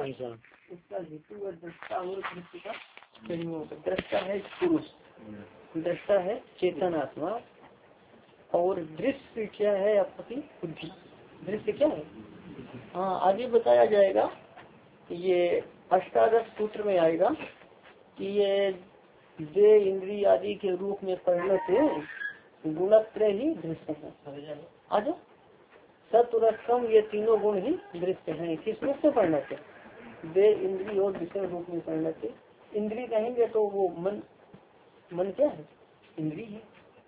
इसका हेतु है दृष्टा और दृष्टि का संयोग। दृष्टा है पुरुष, दृष्टा है चेतन आत्मा, और दृश्य क्या है आपकी बुद्धि। दृश्य क्या है, हाँ आगे बताया जाएगा। ये अष्टादश सूत्र में आएगा कि ये दे इंद्रिय आदि के रूप में परिणत गुणत्रय ही दृश्य है। आज सत्वरक्षम ये तीनों गुण ही दृश्य हैं। किस रूप से परिणत है, दे इंद्रिय और विषय रूप में परिणत है। इंद्रिय कहेंगे तो वो मन, मन क्या है, इंद्रिय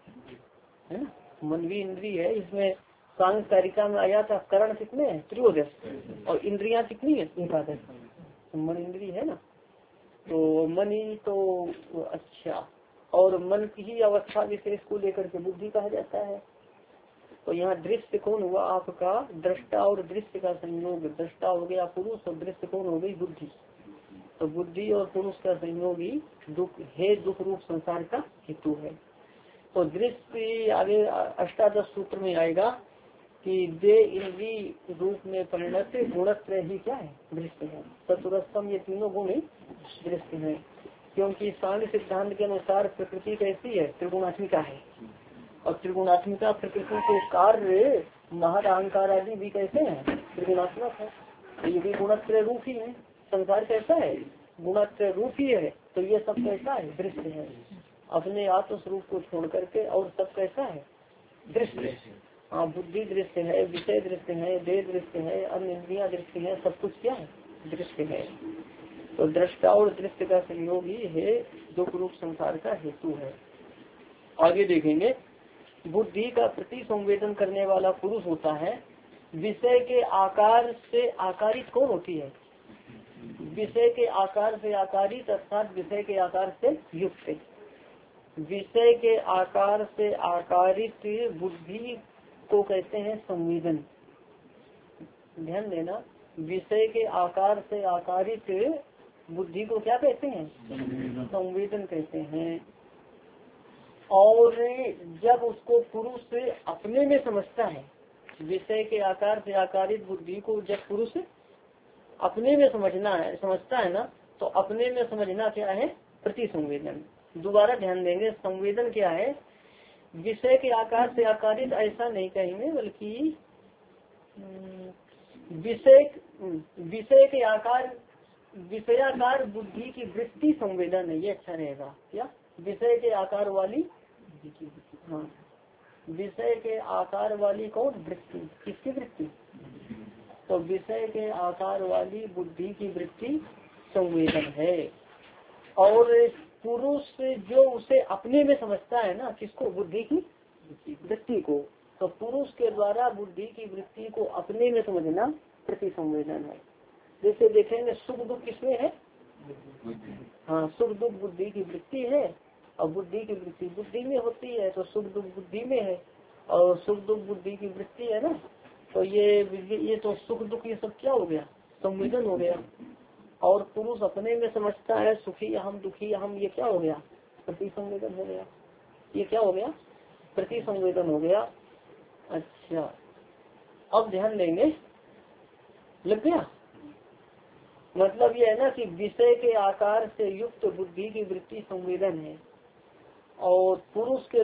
है ना, मन भी इंद्रिय है। इसमें सांग कारिका में आया था करण कितने हैं, त्रयोदश, और इंद्रियां कितनी है, एकादश। मन इंद्रिय है ना, तो मन ही तो अच्छा, और मन की ही अवस्था विशेष को लेकर के बुद्धि कहा जाता है। तो यहाँ दृश्य कौन हुआ आपका, दृष्टा और दृश्य का संयोग। दृष्टा हो गया पुरुष और दृश्य कौन हो गई बुद्धि। तो बुद्धि और पुरुष का संयोग ही दुख है, दुख रूप संसार का हेतु है। तो दृश्य आगे अष्टादश सूत्र में आएगा कि दे इंद्रिय रूप में परिणत गुणत्रय ही क्या है, दृश्य है। सत्वरस्तम ये तीनों गुण ही दृश्य है, क्योंकि सांख्य सिद्धांत के अनुसार प्रकृति कैसी है, त्रिगुणात्मिका है। और त्रिगुणात्मिका प्रकृति के कार्य महद अहंकार आदि भी कैसे हैं, त्रिगुणात्मक है। तो ये भी गुणत्रय रूप ही है। संसार कैसा है, गुणत्रय रूप ही है। तो ये सब कैसा है, दृश्य है। अपने आत्म स्वरूप को छोड़ करके और सब कैसा है, दृश्य। हाँ, बुद्धि दृश्य है, विषय दृश्य है, देह दृश्य है, अन्य इंद्रियां दृश्य है, सब कुछ क्या है, दृश्य है। तो दृष्टा और दृश्य का संयोग ही है, दुख रूप संसार का हेतु है। आगे देखेंगे, बुद्धि का प्रति संवेदन करने वाला पुरुष होता है। विषय के आकार से आकारित कौन होती है, विषय के आकार से आकारित, अर्थात विषय के आकार से युक्त। विषय के आकार से आकारित बुद्धि को कहते हैं संवेदन। ध्यान देना, विषय के आकार से आकारित बुद्धि को क्या कहते हैं, संवेदन कहते हैं। और जब उसको पुरुष अपने में समझता है, विषय के आकार से आकारित बुद्धि को जब पुरुष अपने में समझता है ना, तो अपने में समझना क्या है, प्रति संवेदन। दोबारा ध्यान देंगे, संवेदन क्या है, विषय के आकार से आकारित ऐसा नहीं कहेंगे, बल्कि विषय के आकार, विषयाकार बुद्धि की वृत्ति संवेदन है, ये अच्छा रहेगा। क्या, विषय के आकार वाली, हाँ विषय के आकार वाली कौन, वृत्ति, किसकी वृत्ति, तो विषय के आकार वाली बुद्धि की वृत्ति संवेदन है। और पुरुष जो उसे अपने में समझता है ना, किसको, बुद्धि की वृत्ति को, तो पुरुष के द्वारा बुद्धि की वृत्ति को अपने में समझना प्रति संवेदन है। जैसे देखेंगे सुख दुख किसमें है, हाँ सुख दुख बुद्धि की वृत्ति है, और बुद्धि की वृत्ति बुद्धि में होती है, तो सुख दुख बुद्धि में है, और सुख दुख बुद्धि की वृत्ति है ना। तो ये तो सुख दुख ये सब क्या हो गया, संवेदन हो गया। और पुरुष अपने में समझता है सुखी अहम दुखी अहम, ये क्या हो गया, प्रति संवेदन हो गया। ये क्या हो गया, प्रति संवेदन हो गया। अच्छा, अब ध्यान देंगे, लग गया। मतलब ये है ना कि विषय के आकार से युक्त बुद्धि की वृत्ति संवेदन है, और पुरुष के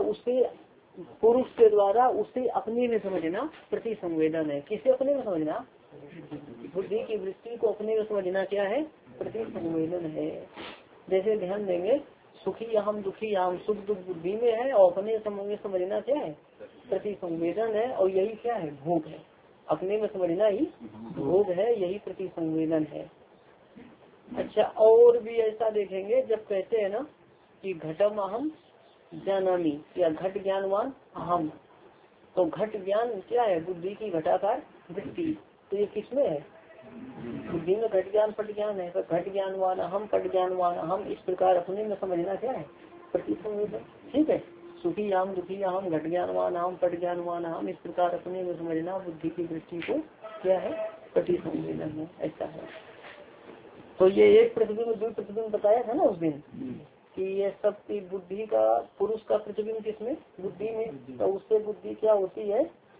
द्वारा उसे अपने में समझना प्रति संवेदन है। किसे अपने में समझना, बुद्धि की वृत्ति को अपने में समझना क्या है, प्रति संवेदन है। जैसे ध्यान देंगे, सुखी अहम दुखी अहम, सुख दुख बुद्धि में है, और अपने में समझना क्या है, प्रति संवेदन है। और यही क्या है, भोग है, अपने में समझना ही भोग है, यही प्रति संवेदन है। अच्छा, और भी ऐसा देखेंगे, जब कहते हैं ना कि घटम अहम जानामि, या घट ज्ञानवान अहम, तो घट ज्ञान क्या है, बुद्धि की घटाकार वृत्ति। तो ये किसमें है, बुद्धि में घट ज्ञान पट ज्ञान है। तो घट ज्ञानवान अहम पट ज्ञानवान अहम, इस प्रकार अपने में समझना क्या है, प्रति संवेदन। ठीक है, सुखी अहम दुखी अहम घट ज्ञानवान अहम पट ज्ञानवान अहम, इस प्रकार अपने में समझना बुद्धि की वृत्ति को क्या है, प्रति संवेदन है, ऐसा है। तो ये एक प्रतिबिंब दो प्रतिबिंब बताया था ना उस दिन, कि ये सब की बुद्धि का, पुरुष का प्रतिबिंब किसमें, बुद्धि में। तो उससे बुद्धि क्या होती है,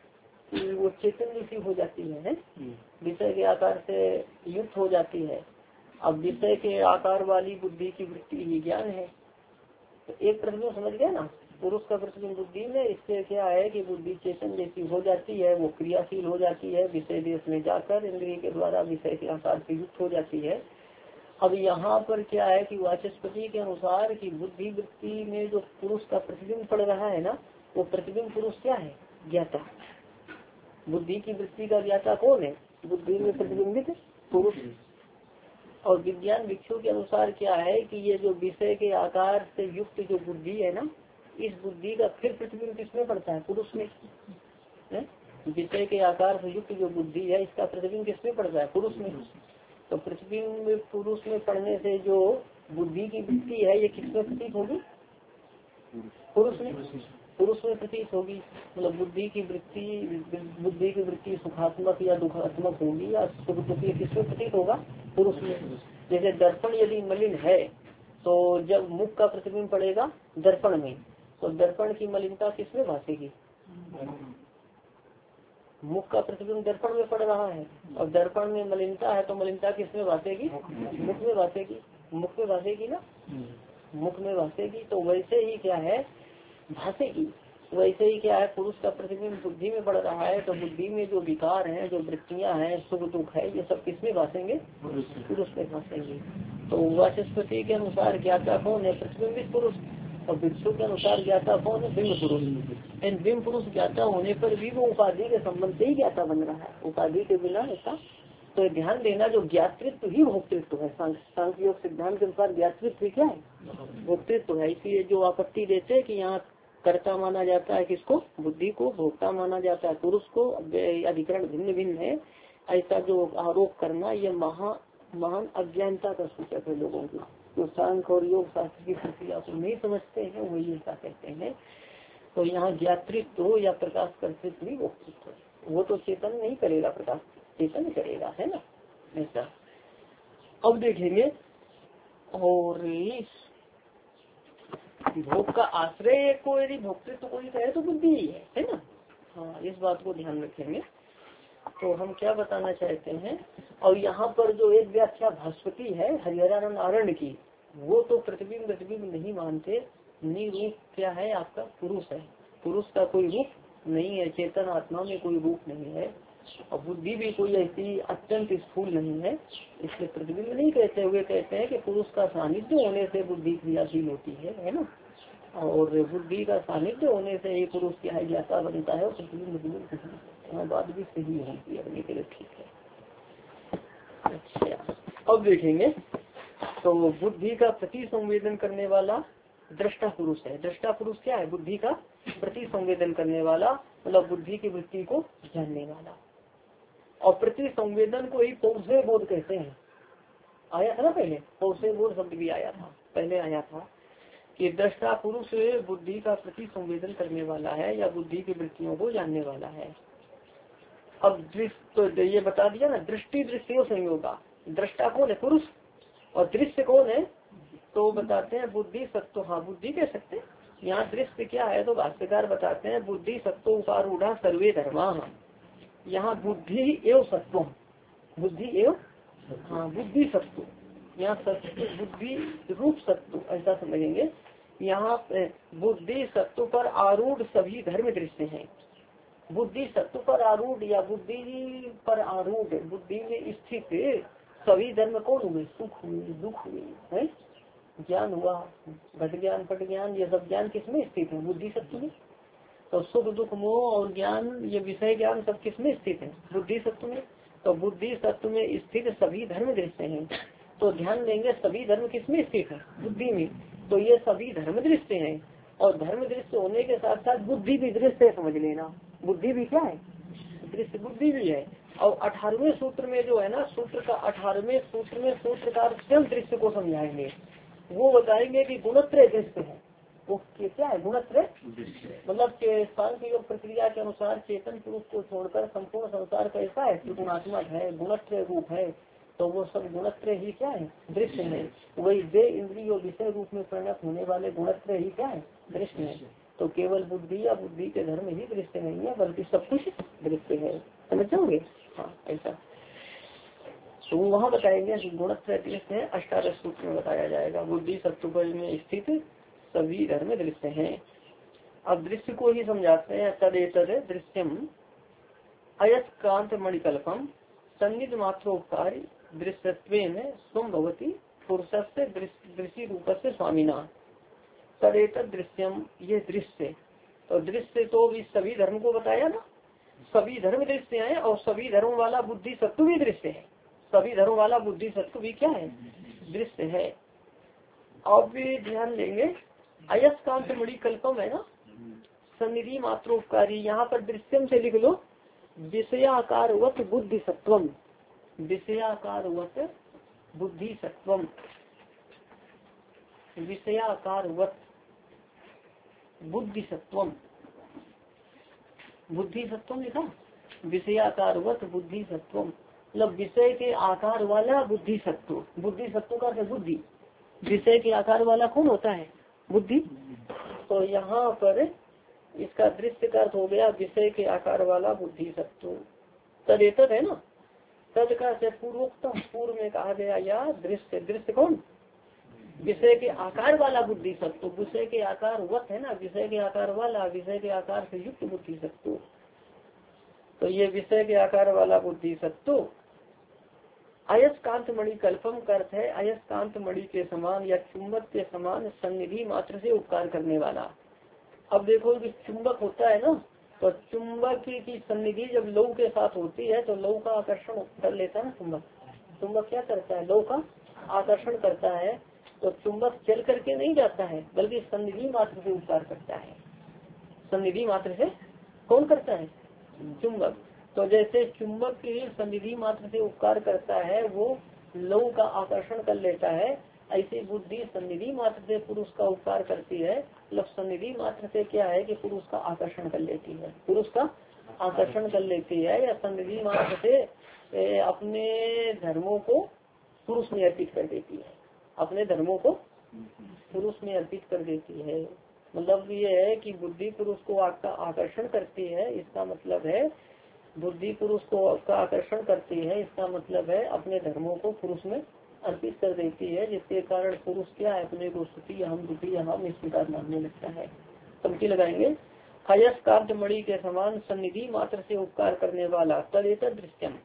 वो चेतन जैसी हो जाती है? विषय के आकार से युक्त हो जाती है। अब विषय के आकार वाली बुद्धि की वृत्ति ही ज्ञान है। तो एक प्रतिबिंब समझ गया ना, पुरुष का प्रतिबिंब बुद्धि में, इससे क्या है कि बुद्धि चेतन जैसी हो जाती है, वो क्रियाशील हो जाती है, विषय देश में जाकर इंद्रिय के द्वारा विषय के आकार से युक्त हो जाती है। अब यहाँ पर क्या है कि वाचस्पति के अनुसार कि बुद्धि वृत्ति में जो पुरुष का प्रतिबिंब पड़ रहा है ना, वो प्रतिबिंब पुरुष क्या है? ज्ञाता। बुद्धि की वृत्ति का ज्ञाता कौन है? बुद्धि में प्रतिबिंबित पुरुष। और विज्ञान भिक्षु के अनुसार क्या है कि ये जो विषय के आकार से युक्त जो बुद्धि है ना, इस बुद्धि का फिर प्रतिबिंब किसमें पड़ता है? पुरुष में। विषय के आकार से युक्त जो बुद्धि है, इसका प्रतिबिंब किसमें पड़ता है? पुरुष में। तो प्रतिबिंब पुरुष में पड़ने से जो बुद्धि की वृत्ति है, ये किसमें प्रतीत होगी? पुरुष में। पुरुष में प्रतीत होगी। मतलब बुद्धि की वृत्ति सुखात्मक या दुखात्मक होगी, या सुख दुखी किसमें प्रतीत होगा? पुरुष में। जैसे दर्पण यदि मलिन है, तो जब मुख का प्रतिबिंब पड़ेगा दर्पण में, तो दर्पण की मलिनता किसमें भासेगी? मुख का प्रतिबिंब दर्पण में पड़ रहा है, और दर्पण में मलिनता है, तो मलिनता किसमें भासेगी? मुख में भासेगी। मुख में भासेगी ना, मुख में भासेगी। तो वैसे ही क्या है, भासेगी। वैसे ही क्या है, पुरुष का प्रतिबिंब बुद्धि में पड़ रहा है, तो बुद्धि में जो विकार हैं, जो वृत्तियां हैं, सुख दुख है, ये सब किसमें भासेंगे? पुरुष में भासेंगे। तो वाचस्पति के अनुसार ज्ञाता कौन है? प्रतिबिंबित पुरुष। और भिक्षु के अनुसार ज्ञाता कौन है? बिंब पुरुष। इन बिंब पुरुष ज्ञाता होने पर भी वो उपाधि के संबंध से ही ज्ञाता बन रहा है, उपाधि के बिना ऐसा। तो ध्यान देना, जो ज्ञातृत्व ही भोक्तृत्व है। सांख्य योग सिद्धांत के अनुसार ज्ञातृत्व क्या है? भोक्तृत्व है। इसलिए जो आपत्ति देते हैं कि यहाँ कर्ता माना जाता है किसको? बुद्धि को। भोक्ता माना जाता है पुरुष को। अधिकरण भिन्न भिन्न है, ऐसा जो आरोप करना, ये महान अज्ञानता का सूचक है। लोगों की जो सांख्य और योग शास्त्र की प्रक्रिया को नहीं समझते हैं, वही ऐसा कहते हैं। तो यहाँ ज्ञातृत्व या प्रकाश कर्तृत्व भी भोक्तृत्व, वो तो चेतन नहीं करेगा, प्रकाश चेतन करेगा, है ना, ऐसा। अब देखेंगे, और भोग का आश्रय को यदि भोक्तृत्व कोई कहे तो बुद्धि ही है ना। हाँ, इस बात को ध्यान रखेंगे। तो हम क्या बताना चाहते हैं, और यहाँ पर जो एक व्याख्या भास्वती है हरिहरानंद आरण्य की, वो तो प्रतिबिंब नहीं मानते। निरूप क्या है आपका? पुरुष है। पुरुष का कोई रूप नहीं है, चेतन आत्मा में कोई रूप नहीं है, और बुद्धि भी कोई ऐसी अत्यंत स्थूल नहीं है, इसलिए प्रतिबिंब नहीं कहते हुए कहते हैं कि पुरुष का सानिध्य होने से बुद्धि क्रियाशील होती है ना, और बुद्धि का सानिध्य होने से ही पुरुष की ज्ञाता बनता है, और प्रतिबिंब बात भी सही होती है, के लिए ठीक है। अच्छा, अब देखेंगे, तो बुद्धि का प्रति संवेदन करने वाला दृष्टा पुरुष है। दृष्टा पुरुष क्या है? बुद्धि का प्रति संवेदन करने वाला, मतलब बुद्धि की वृत्ति को जानने वाला। और प्रति संवेदन को ही पौषे बोध कहते हैं। आया था ना पहले, पौषे बोध शब्द भी आया था, पहले आया था कि दृष्टा पुरुष बुद्धि का प्रति संवेदन करने वाला है, या बुद्धि की वृत्तियों को जानने वाला है। अब दृष्टि तो ये बता दिया ना, दृष्टि दृष्टियों संयोगा। दृष्टा कौन है? पुरुष। और दृश्य कौन है? तो बताते हैं बुद्धि सत्व। हाँ, बुद्धि कह सकते हैं। यहाँ दृश्य क्या है? तो भाष्यकार बताते हैं बुद्धि सत्व उपारूढ़ा सर्वे धर्मा। यहाँ बुद्धि एवं सत्व, बुद्धि एवं, हाँ, बुद्धि सत्व, यहाँ सत्व बुद्धि रूप सत्व ऐसा समझेंगे। यहाँ बुद्धि सत्व पर आरूढ़ सभी धर्म दृश्य हैं। बुद्धि सत्व पर आरूढ़ या बुद्धि पर आरूढ़, बुद्धि में स्थित सभी धर्म कौन हुए? सुख हुए, दुख हुए, है, ज्ञान हुआ, घट ज्ञान, पट ज्ञान, ये सब ज्ञान किसमें स्थित है? बुद्धि सत्व में। तो सुख दुख मोह और ज्ञान, ये विषय ज्ञान सब किसमें स्थित है? बुद्धि सत्व में। तो बुद्धि सत्व में स्थित सभी धर्म दृश्य हैं। तो ध्यान देंगे, सभी धर्म किसमें स्थित है? बुद्धि में। तो ये सभी धर्म दृश्य हैं, और धर्म दृश्य होने के साथ साथ बुद्धि भी दृश्य समझ लेना। बुद्धि भी क्या है? दृश्य, बुद्धि भी है। और 18वें सूत्र में जो है ना, सूत्र का 18वें सूत्र में सूत्रकार स्वयं दृश्य को समझाएंगे। वो बताएंगे कि गुणत्रय दृश्य है। वो क्या है? गुणत्रय, मतलब सांख्य योग प्रक्रिया के अनुसार चेतन पुरुष को छोड़कर संपूर्ण संसार कैसा है? त्रिगुणात्मक है, गुणत्रय रूप है। तो वो सब गुणत्रय ही क्या है? दृश्य है। वही दे इंद्रिय और विषय रूप में परिणत होने वाले गुणत्रय ही क्या है? दृश्य है। तो केवल बुद्धि या बुद्धि के धर्म ही दृश्य नहीं है, बल्कि सब कुछ दृश्य है। समझ जाओगे? हाँ ऐसा। तो वहाँ बताएंगे गुणत्रय दृश्य है, अष्टादश सूत्र में बताया जाएगा। बुद्धि सत्व में स्थित सभी धर्म दृश्य हैं। अब दृश्य को ही समझाते हैं। तदेतद दृश्यम अयस्कांत मणिकल्पम संगीत मात्रोपकार दृश्यत्वेन स्वं भवति पुरुषस्य दृश्य रूप से स्वामिना। तदेतद दृश्यम, ये दृश्य। तो दृश्य तो इस सभी धर्म को बताया ना, सभी धर्म दृश्य हैं और सभी धर्म वाला बुद्धि सत्व भी दृश्य है। सभी धर्म वाला बुद्धि सत्व भी क्या है? दृश्य है। अब भी ध्यान देंगे, अयस्कांत मणिकल्पम है ना, सन्निधि मात्रोपकारी, यहाँ पर दृश्यम से लिख लो विषयाकारवत बुद्धि सत्वम, विषयाकारवत बुद्धि सत्वम, विषयाकारवत बुद्धि सत्वम, बुद्धि सत्वम लिखा, विषयाकारवत बुद्धि सत्वम, मतलब विषय के आकार वाला बुद्धि सत्व। बुद्धि सत्व का बुद्धि, विषय के आकार वाला कौन होता है? बुद्धि। तो यहाँ पर इसका दृश्य का अर्थ हो गया विषय के आकार वाला बुद्धि सत्व। तदेतद है ना, तद का से पूर्वोक्तम, पूर्व में कहा गया या दृश्य, दृश्य कौन? विषय के आकार वाला बुद्धि सत्व। विषय के आकार वत है ना, विषय के आकार वाला, विषय के आकार से युक्त बुद्धि सत्व। तो ये विषय के आकार वाला बुद्धि सत्व अयस्कांत मणि कल्पम का अर्थ है अयस्कांत मणि के समान या चुंबक के समान सन्निधि मात्र से उपकार करने वाला। अब देखो कि चुंबक होता है ना, तो चुंबक की सन्निधि जब लौ के साथ होती है तो लौ का आकर्षण कर लेता है ना चुंबक। चुंबक क्या करता है? लौ का आकर्षण करता है। तो चुंबक चल करके नहीं जाता है, बल्कि सन्निधि मात्र से उपकार करता है। सन्निधि मात्र से कौन करता है? चुंबक। तो जैसे चुंबक की सन्निधि मात्र से उपकार करता है, वो लौ का आकर्षण कर लेता है, ऐसी बुद्धि सन्निधि मात्र से पुरुष का उपकार करती है। मतलब सन्निधि मात्र से क्या है कि पुरुष का आकर्षण कर लेती है, पुरुष का आकर्षण कर लेती है, या सन्निधि मात्र से अपने धर्मों को पुरुष में अर्पित कर देती है, अपने धर्मों को पुरुष में अर्पित कर देती है। मतलब ये है कि बुद्धि पुरुष को आकर्षण करती है, इसका मतलब है बुद्धि पुरुष को का आकर्षण करती है, इसका मतलब है अपने धर्मों को पुरुष में अर्पित कर देती है, जिसके कारण पुरुष क्या है अपने को सुखी हम दुखी हम इस प्रकार मानने लगता है। पंक्ति लगाएंगे, अयस्कांत मणि के समान सन्निधि मात्र से उपकार करने वाला तदेतद दृश्यम,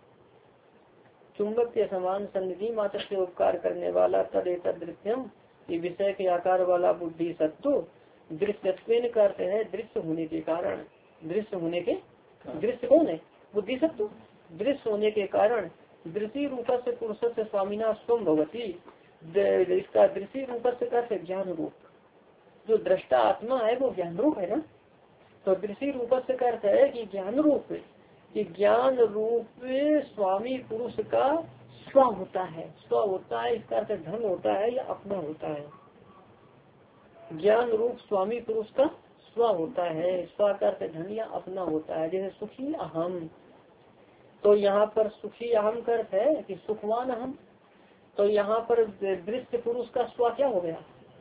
चुंबक के समान सन्निधि मात्र से उपकार करने वाला तदेतद दृश्यम, ये विषय के आकार वाला बुद्धि सत्व दृश्यत्वेन करते हैं दृश्य होने के कारण। दृश्य होने के, दृश्य कौन है? बुद्धि सत्व। दृश्य होने के कारण दृश्य रूप से पुरुष से स्वामीना स्वम भवती, इसका दृश्य रूप से करते ज्ञान रूप, जो दृष्टा आत्मा है वो ज्ञान रूप है ना। तो दृश्य रूप से करते है कि ज्ञान रूप, कि ज्ञान रूप स्वामी पुरुष का स्व होता है, स्व होता है, इसका अर्थ धन होता है या अपना होता है। ज्ञान रूप स्वामी पुरुष का स्व होता है, स्व का अर्थ धन या अपना होता है। जैसे सुखी अहम, तो यहाँ पर सुखी अहम का अर्थ है कि सुखवान अहम। तो यहाँ पर दृश्य पुरुष का स्व क्या हो गया?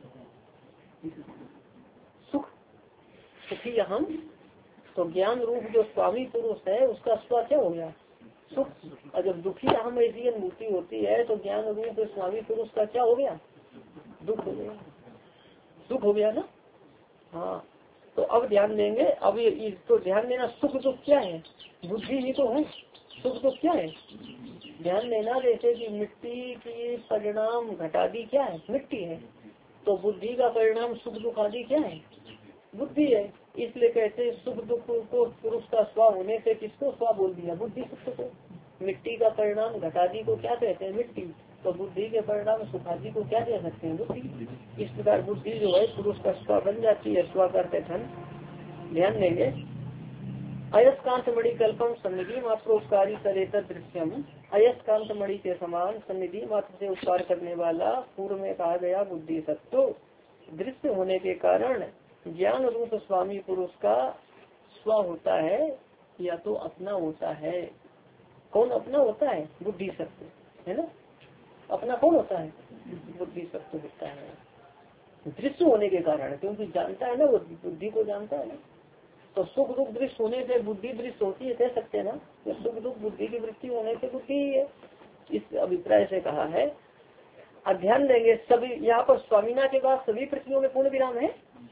सुख, सुखी अहम। तो ज्ञान रूप जो स्वामी पुरुष है उसका स्व क्या हो गया? सुख। और जब दुखी अहम ऐसी अनुभूति होती है तो ज्ञान रूप स्वामी पुरुष का क्या हो गया? दुख हो गया, सुख हो गया ना। हाँ, तो अब ध्यान देंगे, अब ये तो ध्यान देना, सुख दुख क्या है? बुद्धि ही तो है। सुख दुख क्या है? ध्यान देना, जैसे कि मिट्टी की परिणाम घटादी क्या है? मिट्टी है। तो बुद्धि का परिणाम सुख दुख आदि क्या है? बुद्धि है। इसलिए कहते हैं सुख दुख को पुरुष का स्व होने से किसको स्व बोल दिया? बुद्धि सुख को। मिट्टी का परिणाम घटादी को क्या कहते हैं? मिट्टी। तो बुद्धि के परिणाम सुखादि को क्या कह सकते हैं? बुद्धि। इस प्रकार बुद्धि जो है पुरुष का स्व बन जाती है, स्व करते धन। ध्यान देंगे, अयस्कांत मणि कल्पम सन्निधि मात्र उपकारी तदेतद दृश्यम, अयस्कांत मणि के समान सन्निधि मात्र से उपकार करने वाला पूर्व में कहा गया बुद्धि सत्व दृश्य होने के कारण ज्ञान रूप स्वामी पुरुष का स्व होता है या तो अपना होता है। कौन अपना होता है? बुद्धि सत्व है ना। अपना कौन होता है? बुद्धि सत्व होता है। दृश्य होने के कारण, क्योंकि जानता है ना वो, बुद्धि को जानता है ना। तो सुख दुख दृश्य होने से बुद्धि दृश्य होती है, कह सकते हैं ना। तो सुख दुख बुद्धि की वृत्ति होने से बुद्धि ही है, इस अभिप्राय से कहा है। ध्यान देंगे सभी, यहाँ पर स्वामीना के बाद सभी प्रतियों में पूर्ण विराम है।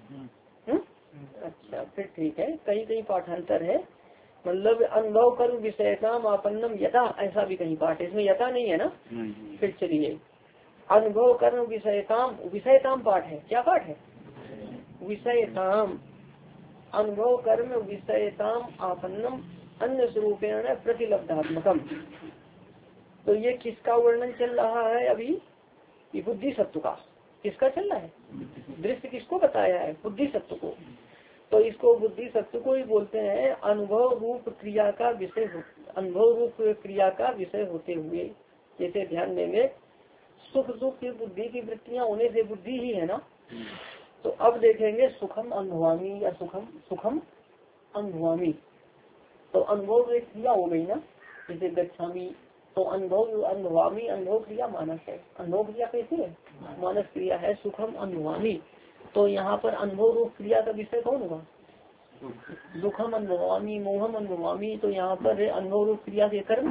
अच्छा, फिर ठीक है। कहीं कहीं पाठांतर है, मतलब अनुभव कर्म विषयताम आपन्नम यथा, ऐसा भी कहीं पाठ है, इसमें यथा नहीं है ना। फिर चलिए, अनुभव कर्म विषयताम, विषयताम पाठ है, क्या पाठ है? विषयताम, अनुभव कर्म विषयताम आपन्नम अन्य स्वरूपेण प्रतिलब्धात्मकम। तो ये किसका वर्णन चल रहा है अभी? ये बुद्धि सत्व का। किसका चल रहा है? दृश्य किसको बताया है? बुद्धि सत्व को। तो इसको बुद्धि सत्व को ही बोलते हैं अनुभव रूप क्रिया का विषय, अनुभव रूप क्रिया का विषय होते हुए। जैसे ध्यान देंगे, सुख दुख की बुद्धि की वृत्तियां होने से बुद्धि ही है ना। तो अब देखेंगे सुखम अनुभवामी या सुखम अनुभवामी। तो अनुभव एक क्रिया हो गई ना, जैसे गच्छामी। तो अनुभव अनुभवामी, अनुभव क्रिया मानस है। अनुभव क्रिया कैसी है? मानस क्रिया है। सुखम अनुभवामी, तो यहाँ पर अनुभव रूप क्रिया का विषय कौन होगा? दुखम अनुभवामी, मोहम अनुभवामी। तो यहाँ पर अनुभव रूप क्रिया के कर्म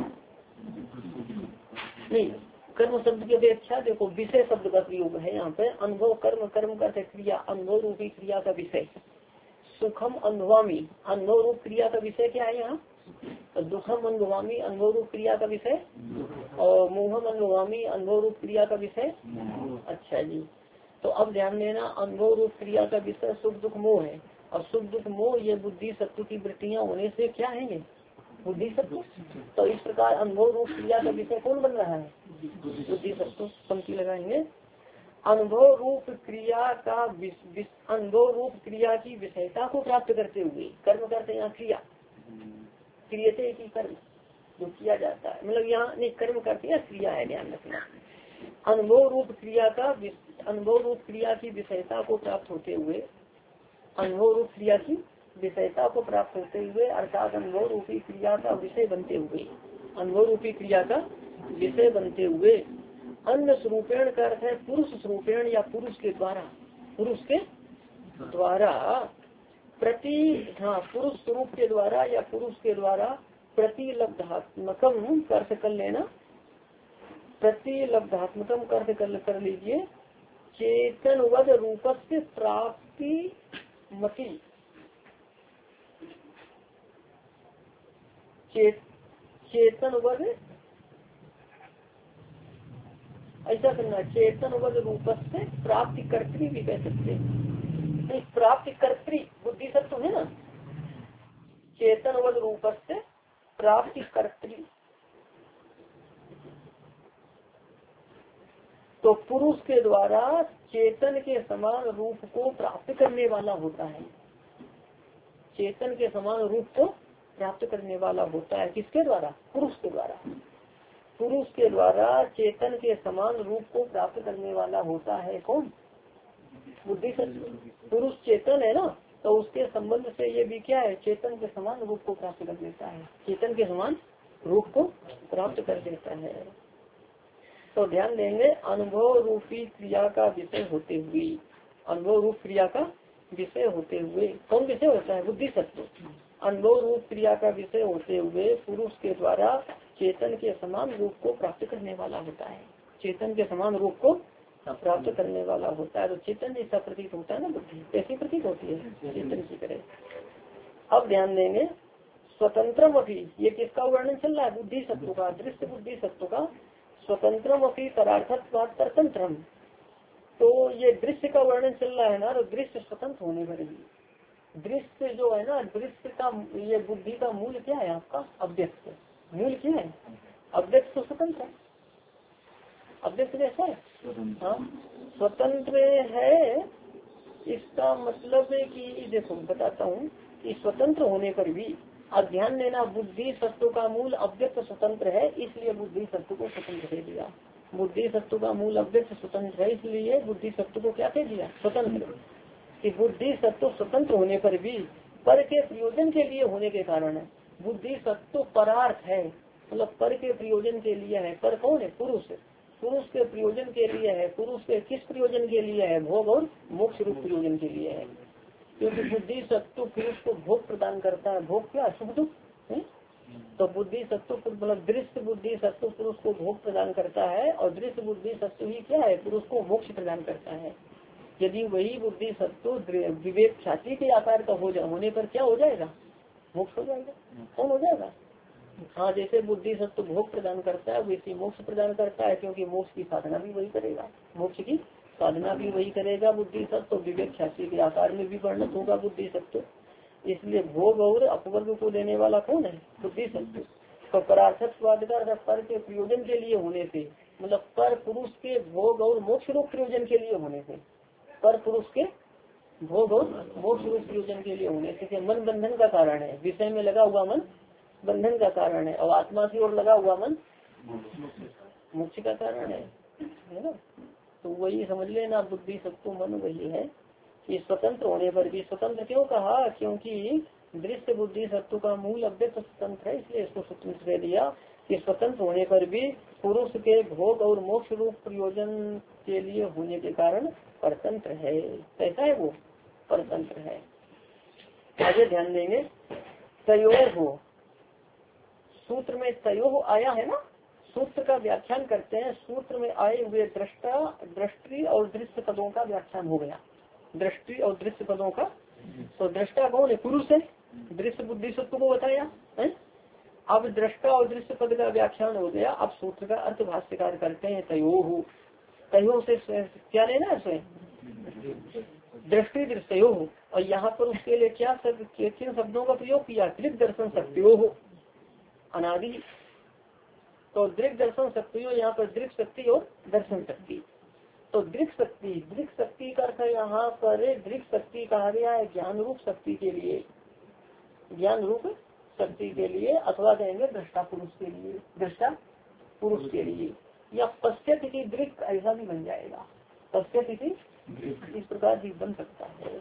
नहीं, कर्म शब्द की अपेक्षा देखो विषय शब्द का प्रयोग है यहाँ पे। अनुभव कर्म, कर्म का क्रिया, अनुभव रूपी क्रिया का विषय। सुखम अनुभवामी, अनुभव रूप क्रिया का विषय क्या है यहाँ? दुखम अनुभवामी, अनुभव रूप क्रिया का विषय। और मोहम अनुभवामी, अनुभव रूप क्रिया का विषय। अच्छा जी, तो अब ध्यान देना, अनुभव रूप क्रिया का विषय सुख दुख मोह है। और सुख दुख मोह ये बुद्धि सत्व की वृत्तियां होने से क्या है ये? बुद्धि सत्व। तो इस प्रकार अनुभव रूप क्रिया का विषय कौन बन रहा है? बुद्धि सत्व। पंक्ति लगाएंगे, अनुभव रूप क्रिया का अनुभव रूप क्रिया की विषयता को प्राप्त करते हुए, कर्म करते यहाँ क्रिया, क्रियते की कर्म जो किया जाता है, मतलब यहाँ नहीं कर्म करते हैं, क्रिया है, ध्यान रखना। अनुभव रूप क्रिया का, अनुभव रूप क्रिया की विषयता को प्राप्त होते हुए, अनुभव रूप क्रिया की विषयता को प्राप्त होते हुए, अर्थात अनुभव रूपी क्रिया का विषय बनते हुए, अनुभव रूपी क्रिया का विषय बनते हुए, अन्य स्वरूपेण का अर्थ है पुरुष स्वरूपेण या पुरुष के द्वारा, पुरुष के द्वारा प्रति, हाँ पुरुष स्वरूप के द्वारा या पुरुष के द्वारा प्रतिलब्धात्मकम अर्थ कर लेना, प्रतिलब्धात्मकम अर्थ कर लीजिए। चेतनवद रूपस्य प्राप्ति मति, चेतनवद ऐसा करना, चेतनवद रूपस्य प्राप्ति कर्त्री भी कह सकते हैं। प्राप्ति कर्त्री बुद्धि सत्व है ना। चेतनवद रूपस्य प्राप्ति कर्त्री, तो पुरुष के द्वारा चेतन के समान रूप को प्राप्त करने वाला होता है। चेतन के समान रूप को प्राप्त करने वाला होता है किसके द्वारा? पुरुष के द्वारा। पुरुष के द्वारा चेतन के समान रूप को प्राप्त करने वाला होता है कौन? बुद्धि सत्व। पुरुष चेतन है ना, तो उसके संबंध से ये भी क्या है? चेतन के समान रूप को प्राप्त कर देता है, चेतन के समान रूप को प्राप्त कर देता है। तो ध्यान देंगे, अनुभव रूपी क्रिया का विषय होते हुए, अनुभव रूप क्रिया का विषय होते हुए, कौन विषय होता है? बुद्धि सत्व। अनुभव रूप क्रिया का विषय होते हुए पुरुष के द्वारा चेतन के समान रूप को प्राप्त करने वाला होता है, चेतन के समान रूप को प्राप्त करने वाला होता है। तो चेतन जैसा प्रतीत होता है ना बुद्धि, कैसी प्रतीत होती है? चेतन की तरह। अब ध्यान देंगे, स्वतंत्रम अभी, ये किसका वर्णन चल रहा है? बुद्धि सत्व का, दृश्य बुद्धि सत्व का। स्वतंत्रम अपनी परार्थत्वात् परतंत्रम, तो ये दृश्य का वर्णन चल रहा है ना, तो दृश्य स्वतंत्र होने पर भी, दृश्य जो है ना, दृश्य का ये बुद्धि का मूल क्या है आपका? अव्यक्त। मूल क्या है? अव्यक्त तो स्वतंत्र है, अव्यक्त कैसा है? हाँ स्वतंत्र है। इसका मतलब है कि देखो बताता हूँ कि स्वतंत्र होने पर भी, और ध्यान देना बुद्धि सत्व का मूल अव्यक्त स्वतंत्र है, इसलिए बुद्धि सत्व को स्वतंत्र कह दिया। बुद्धि सत्व का मूल अव्यक्त स्वतंत्र है, इसलिए बुद्धि सत्व को क्या कह दिया? स्वतंत्र। कि बुद्धि सत्व स्वतंत्र होने पर भी पर के प्रयोजन के लिए होने के कारण है। बुद्धि सत्व परार्थ है, मतलब पर के प्रयोजन के लिए है। पर कौन है? पुरुष। पुरुष के प्रयोजन के लिए है, पुरुष के किस प्रयोजन के लिए है, भोग और मोक्ष रूप प्रयोजन के लिए है। क्योंकि बुद्धि सत्व पुरुष को भोग प्रदान करता है। भोग क्या, सुख दुख है? तो बुद्धि सत्व मतलब दृश्य बुद्धि सत्व पुरुष को भोग प्रदान करता है, और दृश्य बुद्धि सत्व ही क्या है, पुरुष को मोक्ष प्रदान करता है। यदि वही बुद्धि सत्व विवेक ख्याति के आकार का होने पर क्या हो जाएगा, मोक्ष हो जाएगा। कौन हो जाएगा? हाँ, जैसे बुद्धि सत्व भोग प्रदान करता है वैसे मोक्ष प्रदान करता है, क्योंकि मोक्ष की साधना भी वही करेगा, मोक्ष की साधना भी वही करेगा बुद्धि सत्व। विवेक ख्याति के आकार में भी परिणत होगा बुद्धि सत्व। इसलिए भोग और अपवर्ग को देने वाला कौन है, बुद्धि सत्व। तो परार्थत्वाद का अर्थ पर के प्रयोजन के लिए होने से, मतलब पर पुरुष के भोग और मोक्ष रूप प्रयोजन के लिए होने से, पर पुरुष के भोग और मोक्ष रूप प्रयोजन के लिए होने से मन बंधन का कारण है। विषय में लगा हुआ मन बंधन का कारण है, और आत्मा की ओर लगा हुआ मन मोक्ष का कारण है ना। तो वही समझ लेना, बुद्धि सत्व मन वही है कि स्वतंत्र होने पर भी, स्वतंत्र क्यों कहा, क्योंकि दृश्य बुद्धि सत्व का मूल अव्यक्त स्वतंत्र है, इसलिए इसको स्वतंत्र कह दिया कि स्वतंत्र होने पर भी पुरुष के भोग और मोक्ष रूप प्रयोजन के लिए होने के कारण परतंत्र है। कैसा है वो, परतंत्र है। आगे ध्यान देंगे, तयोः हो, सूत्र में तयोः आया है ना, सूत्र का व्याख्यान करते हैं। सूत्र में आए हुए दृष्टा दृष्टि और दृश्य पदों का व्याख्यान हो गया, दृष्टि और दृश्य पदों का। तो दृष्टा कौन है, पुरुष है, दृश्य बुद्धि सत्व को बताया है। अब दृष्टा और दृश्य पद का व्याख्यान हो गया। अब सूत्र का अर्थ भाष्यकार करते हैं, तयोः, तयोः से क्या लेना है, स्वयं दृष्टि दृश्योः। और यहाँ पर उसके लिए क्या किन शब्दों का प्रयोग किया, दृक् दर्शन शक्तियोः अनादि। तो दृक् दर्शन शक्तियों, यहाँ पर दृक् शक्ति और दर्शन शक्ति। तो दृक् शक्ति का अर्थ यहाँ पर दृक् शक्ति कहा गया है ज्ञान रूप शक्ति के लिए, ज्ञान रूप शक्ति के लिए, अथवा कहेंगे दृष्टा पुरुष के लिए, दृष्टा पुरुष के लिए, या पश्चित की दृक् ऐसा भी बन जाएगा, पश्चित की इस प्रकार भी बन सकता है,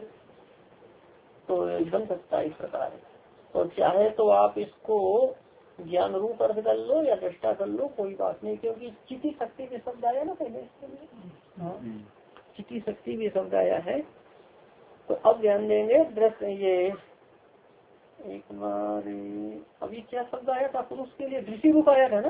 तो बन सकता है इस प्रकार। तो चाहे तो आप इसको ज्ञान रूप अर्थ कर लो या दृष्टा कर लो, कोई बात नहीं, क्योंकि चिति शक्ति भी शब्द आया ना पहले इसके लिए। हाँ, चिति शक्ति भी शब्द आया है। तो अब ध्यान देंगे दृश्य, ये एक बार अभी क्या शब्द आया था पुरुष के लिए, दृष्टि रूप आया था ना।